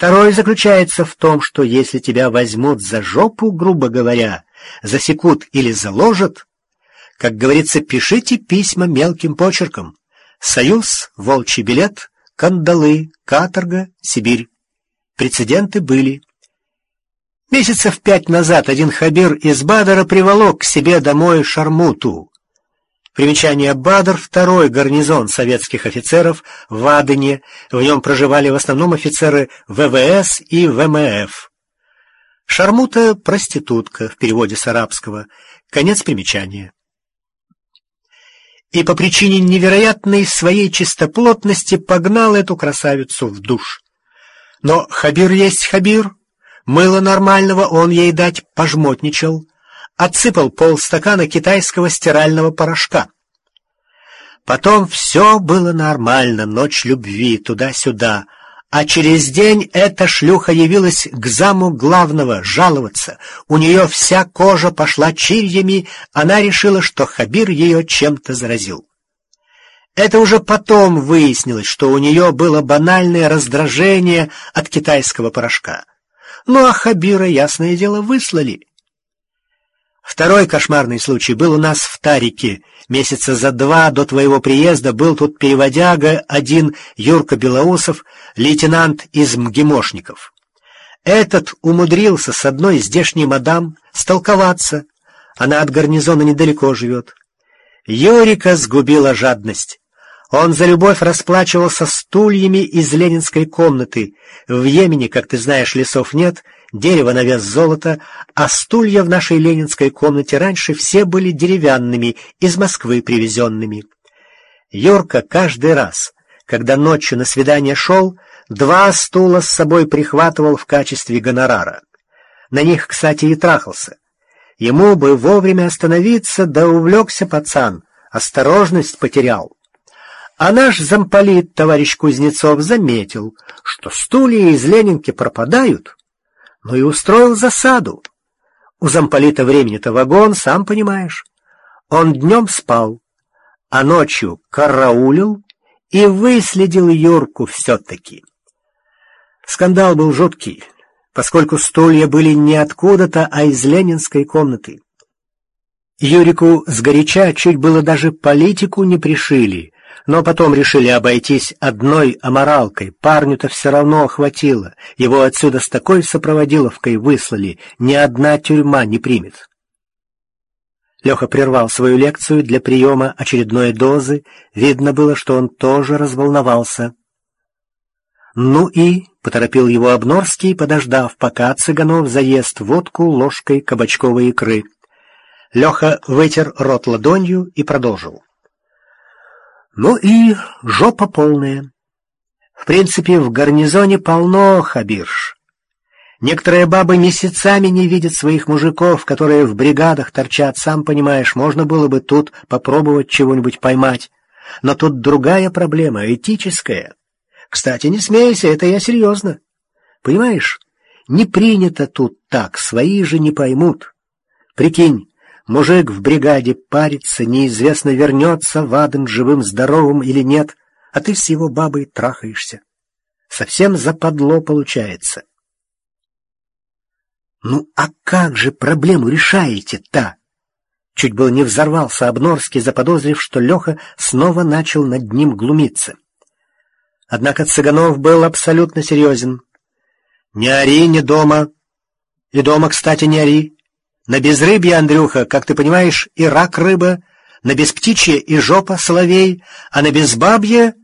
Второй заключается в том, что если тебя возьмут за жопу, грубо говоря, засекут или заложат, как говорится, пишите письма мелким почерком. Союз, волчий билет, кандалы, каторга, Сибирь. Прецеденты были. Месяцев 5 назад один хабир из Бадера приволок к себе домой шармуту. Примечание: Бадер — второй гарнизон советских офицеров в Адене. В нем проживали в основном офицеры ВВС и ВМФ. Шармута — проститутка, в переводе с арабского. Конец примечания. И по причине невероятной своей чистоплотности погнал эту красавицу в душ. Но хабир есть хабир. Мыло нормального он ей дать пожмотничал. Отсыпал полстакана китайского стирального порошка. Потом все было нормально, ночь любви, туда-сюда. А через день эта шлюха явилась к заму главного жаловаться. У нее вся кожа пошла чирьями, она решила, что хабир ее чем-то заразил. Это уже потом выяснилось, что у нее было банальное раздражение от китайского порошка. Ну а хабира, ясное дело, выслали. Второй кошмарный случай был у нас в Тарике. Месяца за 2 до твоего приезда был тут переводяга один Юрка Белоусов, лейтенант из МГИМОшников. Этот умудрился с одной здешней мадам столковаться. Она от гарнизона недалеко живет. Юрика сгубила жадность. Он за любовь расплачивался стульями из ленинской комнаты. В Йемене, как ты знаешь, лесов нет, дерево на вес золота, а стулья в нашей ленинской комнате раньше все были деревянными, из Москвы привезенными. Юрка каждый раз, когда ночью на свидание шел, 2 стула с собой прихватывал в качестве гонорара. На них, кстати, и трахался. Ему бы вовремя остановиться, да увлекся пацан, осторожность потерял. А наш замполит, товарищ Кузнецов, заметил, что стулья из Ленинки пропадают, но и устроил засаду. У замполита времени-то вагон, сам понимаешь. Он днем спал, а ночью караулил и выследил Юрку все-таки. Скандал был жуткий, поскольку стулья были не откуда-то, а из ленинской комнаты. Юрику сгоряча чуть было даже политику не пришили, но потом решили обойтись одной аморалкой. Парню-то все равно хватило. Его отсюда с такой сопроводиловкой выслали, ни одна тюрьма не примет. Леха прервал свою лекцию для приема очередной дозы. Видно было, что он тоже разволновался. «Ну и...» — поторопил его Обнорский, подождав, пока Цыганов заест водку ложкой кабачковой икры. Леха вытер рот ладонью и продолжил. «Ну и жопа полная. В принципе, в гарнизоне полно хабирш. Некоторые бабы месяцами не видят своих мужиков, которые в бригадах торчат, сам понимаешь, можно было бы тут попробовать чего-нибудь поймать. Но тут другая проблема, этическая. Кстати, не смейся, это я серьезно. Понимаешь, не принято тут так, свои же не поймут. Прикинь, мужик в бригаде парится, неизвестно, вернется в Аден живым-здоровым или нет, а ты с его бабой трахаешься. Совсем западло получается. «Ну а как же проблему решаете-то?» Чуть было не взорвался Обнорский, заподозрив, что Леха снова начал над ним глумиться. Однако Цыганов был абсолютно серьезен. «Не ори, не дома. И дома, кстати, не ори. На безрыбье, Андрюха, как ты понимаешь, и рак рыба, на бесптичье и жопа соловей, а на безбабье